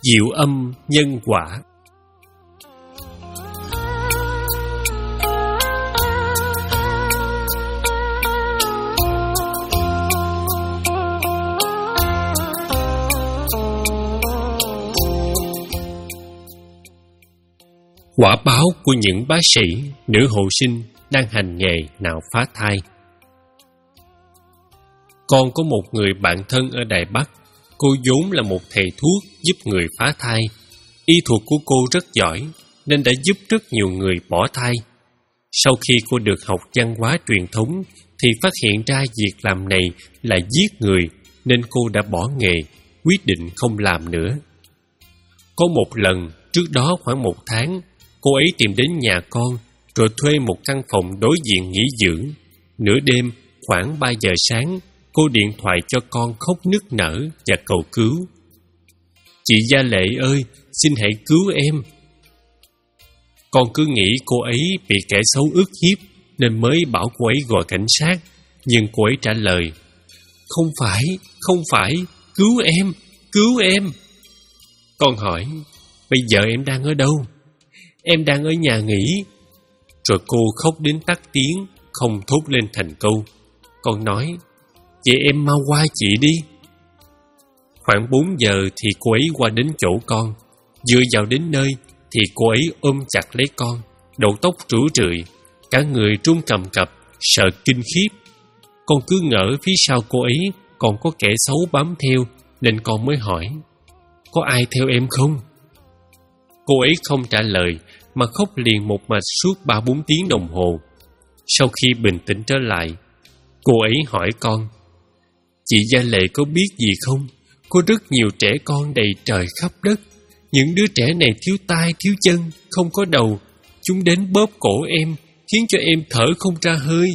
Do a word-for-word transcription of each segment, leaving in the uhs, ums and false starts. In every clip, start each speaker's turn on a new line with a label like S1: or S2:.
S1: Diệu âm nhân quả. Quả báo của những bác sĩ, nữ hộ sinh đang hành nghề nạo phá thai. Con có một người bạn thân ở Đài Bắc. Cô vốn là một thầy thuốc giúp người phá thai. Y thuật của cô rất giỏi nên đã giúp rất nhiều người bỏ thai. Sau khi cô được học văn hóa truyền thống thì phát hiện ra việc làm này là giết người, nên cô đã bỏ nghề, quyết định không làm nữa. Có một lần, trước đó khoảng một tháng, cô ấy tìm đến nhà con rồi thuê một căn phòng đối diện nghỉ dưỡng. Nửa đêm, khoảng ba giờ sáng, cô điện thoại cho con khóc nức nở và cầu cứu. "Chị Gia Lệ ơi, xin hãy cứu em." Con cứ nghĩ cô ấy bị kẻ xấu ức hiếp nên mới bảo cô ấy gọi cảnh sát. Nhưng cô ấy trả lời: "Không phải, không phải, cứu em, cứu em." Con hỏi: "Bây giờ em đang ở đâu?" "Em đang ở nhà nghỉ." Rồi cô khóc đến tắt tiếng, không thốt lên thành câu. Con nói: "Vậy em mau qua chị đi." Khoảng bốn giờ thì cô ấy qua đến chỗ con. Vừa vào đến nơi thì cô ấy ôm chặt lấy con, đầu tóc rủ rượi, cả người run cầm cập, sợ kinh khiếp. Con cứ ngỡ phía sau cô ấy còn có kẻ xấu bám theo, nên con mới hỏi: "Có ai theo em không?" Cô ấy không trả lời mà khóc liền một mạch suốt ba bốn tiếng đồng hồ. Sau khi bình tĩnh trở lại, cô ấy hỏi con: "Chị Gia Lệ có biết gì không? Có rất nhiều trẻ con đầy trời khắp đất. Những đứa trẻ này thiếu tai, thiếu chân, không có đầu. Chúng đến bóp cổ em, khiến cho em thở không ra hơi."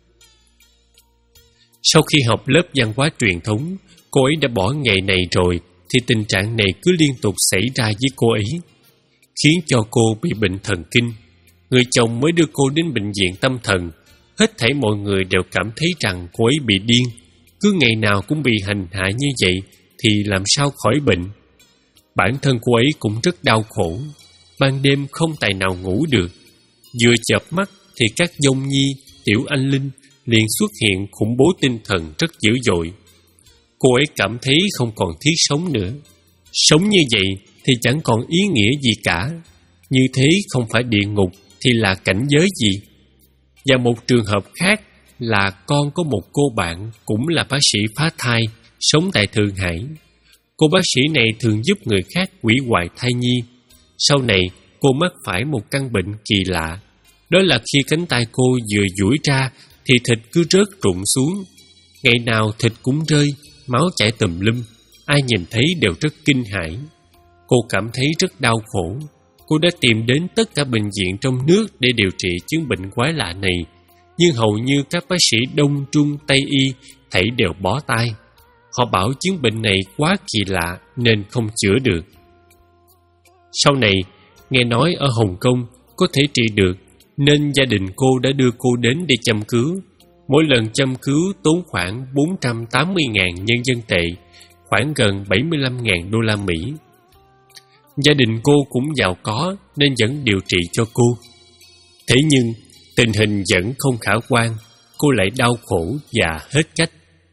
S1: Sau khi học lớp văn hóa truyền thống, cô ấy đã bỏ nghề này rồi, thì tình trạng này cứ liên tục xảy ra với cô ấy, khiến cho cô bị bệnh thần kinh. Người chồng mới đưa cô đến bệnh viện tâm thần. Hết thảy mọi người đều cảm thấy rằng cô ấy bị điên. Cứ ngày nào cũng bị hành hạ như vậy thì làm sao khỏi bệnh. Bản thân cô ấy cũng rất đau khổ. Ban đêm không tài nào ngủ được. Vừa chợp mắt thì các dông nhi, tiểu anh linh liền xuất hiện khủng bố tinh thần rất dữ dội. Cô ấy cảm thấy không còn thiết sống nữa. Sống như vậy thì chẳng còn ý nghĩa gì cả. Như thế không phải địa ngục thì là cảnh giới gì? Và một trường hợp khác là con có một cô bạn cũng là bác sĩ phá thai, sống tại Thượng Hải. Cô bác sĩ này thường giúp người khác hủy hoại thai nhi. Sau này cô mắc phải một căn bệnh kỳ lạ. Đó là khi cánh tay cô vừa duỗi ra thì thịt cứ rớt rụng xuống. Ngày nào thịt cũng rơi, máu chảy tùm lum. Ai nhìn thấy đều rất kinh hãi. Cô cảm thấy rất đau khổ. Cô đã tìm đến tất cả bệnh viện trong nước để điều trị chứng bệnh quái lạ này, nhưng hầu như các bác sĩ Đông, Trung, Tây y thảy đều bó tay. Họ bảo chứng bệnh này quá kỳ lạ nên không chữa được. Sau này, nghe nói ở Hồng Kông có thể trị được, nên gia đình cô đã đưa cô đến để châm cứu. Mỗi lần châm cứu tốn khoảng bốn trăm tám mươi nghìn nhân dân tệ, khoảng gần bảy mươi lăm nghìn đô la Mỹ. Gia đình cô cũng giàu có nên vẫn điều trị cho cô. Thế nhưng tình hình vẫn không khả quan. Cô lại đau khổ và hết cách.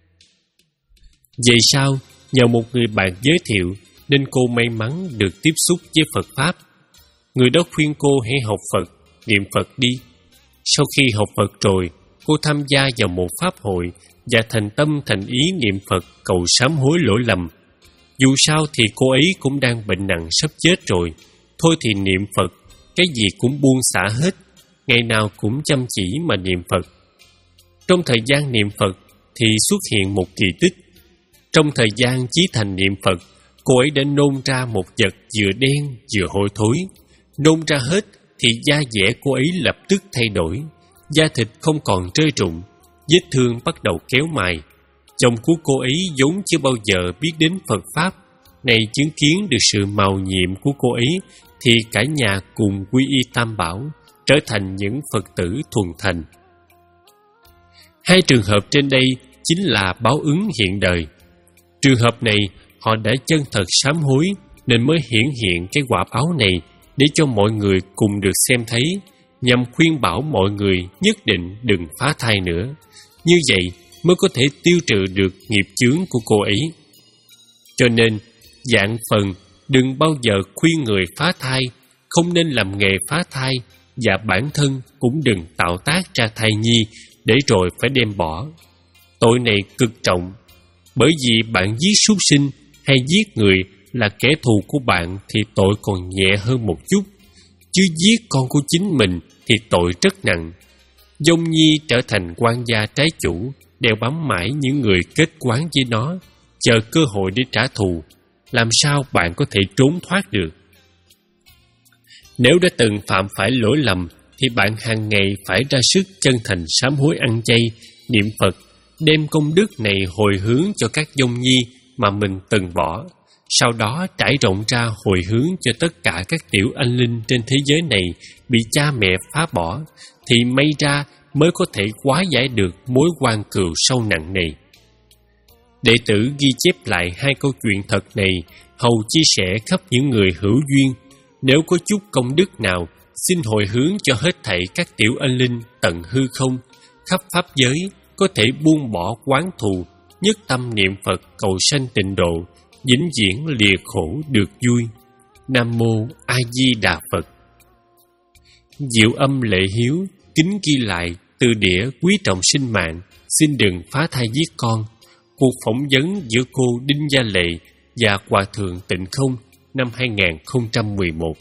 S1: Về sau, nhờ một người bạn giới thiệu nên cô may mắn được tiếp xúc với Phật Pháp. Người đó khuyên cô hãy học Phật, niệm Phật đi. Sau khi học Phật rồi, cô tham gia vào một pháp hội và thành tâm thành ý niệm Phật cầu sám hối lỗi lầm. Dù sao thì cô ấy cũng đang bệnh nặng sắp chết rồi. Thôi thì niệm Phật, cái gì cũng buông xả hết, ngày nào cũng chăm chỉ mà niệm Phật. Trong thời gian niệm Phật thì xuất hiện một kỳ tích. Trong thời gian chí thành niệm Phật, cô ấy đã nôn ra một vật vừa đen vừa hôi thối. Nôn ra hết thì da dẻ cô ấy lập tức thay đổi. Da thịt không còn rơi rụng, vết thương bắt đầu kéo mài. Chồng của cô ấy vốn chưa bao giờ biết đến Phật Pháp, này chứng kiến được sự màu nhiệm của cô ấy thì cả nhà cùng quy y Tam Bảo, trở thành những Phật tử thuần thành. Hai trường hợp trên đây chính là báo ứng hiện đời. Trường hợp này họ đã chân thật sám hối nên mới hiển hiện cái quả báo này để cho mọi người cùng được xem thấy, nhằm khuyên bảo mọi người nhất định đừng phá thai nữa. Như vậy mới có thể tiêu trừ được nghiệp chướng của cô ấy. Cho nên, dạng phần đừng bao giờ khuyên người phá thai, không nên làm nghề phá thai, và bản thân cũng đừng tạo tác ra thai nhi để rồi phải đem bỏ. Tội này cực trọng, bởi vì bạn giết súc sinh hay giết người là kẻ thù của bạn thì tội còn nhẹ hơn một chút, chứ giết con của chính mình thì tội rất nặng. Dông nhi trở thành quan gia trái chủ, đeo bám mãi những người kết quán với nó, chờ cơ hội để trả thù. Làm sao bạn có thể trốn thoát được? Nếu đã từng phạm phải lỗi lầm thì bạn hàng ngày phải ra sức chân thành sám hối, ăn chay, niệm Phật, đem công đức này hồi hướng cho các dông nhi mà mình từng bỏ. Sau đó trải rộng ra hồi hướng cho tất cả các tiểu anh linh trên thế giới này bị cha mẹ phá bỏ, thì may ra mới có thể hóa giải được mối oan cừu sâu nặng này. Đệ tử ghi chép lại hai câu chuyện thật này, hầu chia sẻ khắp những người hữu duyên. Nếu có chút công đức nào, xin hồi hướng cho hết thảy các tiểu anh linh tận hư không, khắp pháp giới, có thể buông bỏ quán thù, nhất tâm niệm Phật cầu sanh tịnh độ, vĩnh viễn lìa khổ được vui. Nam Mô A Di Đà Phật. Diệu Âm Lệ Hiếu kính ghi lại từ đĩa quý trọng sinh mạng, xin đừng phá thai giết con. Cuộc phỏng vấn giữa cô Đinh Gia Lệ và Hòa thượng Tịnh Không năm hai nghìn không trăm mười một.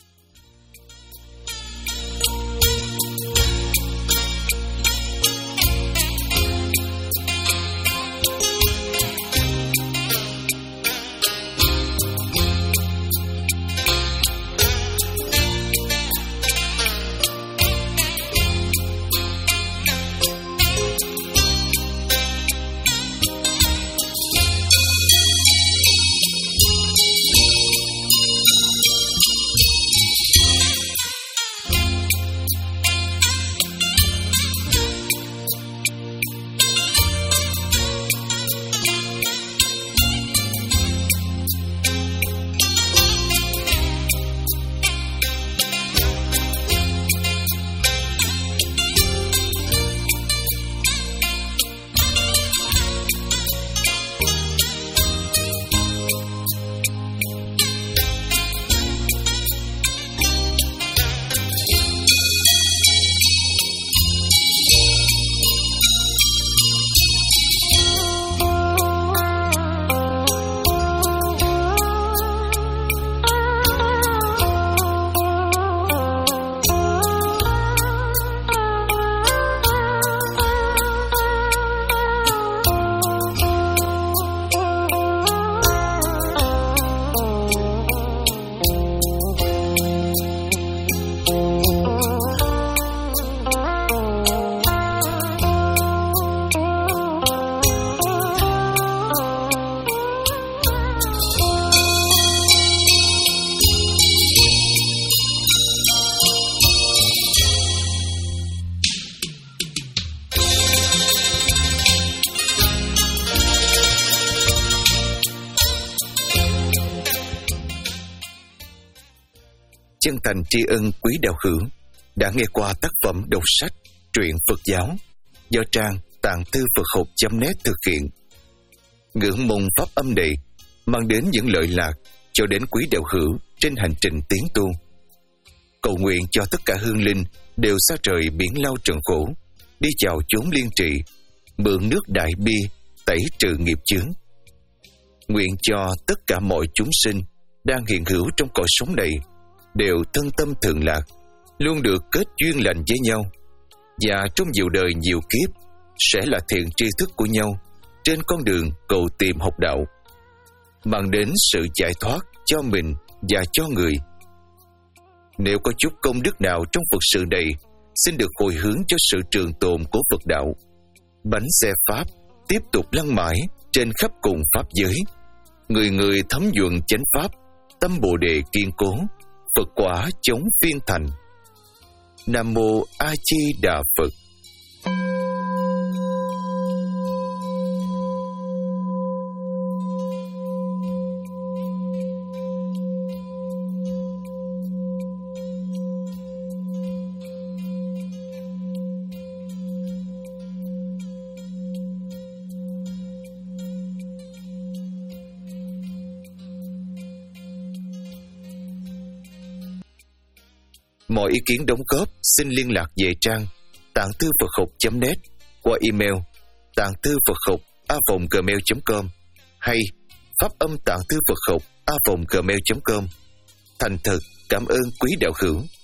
S2: Chân thành tri ân quý đạo hữu đã nghe qua tác phẩm đọc sách truyện Phật giáo do trang tạng thư Phật học chấm net thực hiện. Ngưỡng mong pháp âm này mang đến những lợi lạc cho đến quý đạo hữu trên hành trình tiến tu. Cầu nguyện cho tất cả hương linh đều xa trời biển lao trần khổ, đi vào chốn liên trị, mượn nước đại bi tẩy trừ nghiệp chướng. Nguyện cho tất cả mọi chúng sinh đang hiện hữu trong cõi sống này đều thân tâm thường lạc, luôn được kết duyên lành với nhau, và trong nhiều đời nhiều kiếp sẽ là thiện tri thức của nhau trên con đường cầu tìm học đạo, mang đến sự giải thoát cho mình và cho người. Nếu có chút công đức nào trong Phật sự này, xin được hồi hướng cho sự trường tồn của Phật đạo. Bánh xe Pháp tiếp tục lăn mãi trên khắp cùng Pháp giới, người người thấm nhuận chánh Pháp, tâm Bồ Đề kiên cố, Phật quả chống phiên thành. Nam Mô A Di Đà Phật. Mọi ý kiến đóng góp xin liên lạc về trang tạng thư Phật học chấm net qua email tạng thư Phật học a vòng gmail chấm com hay pháp âm tạng thư Phật học a vòng gmail chấm com. Thành thật cảm ơn quý đạo hữu.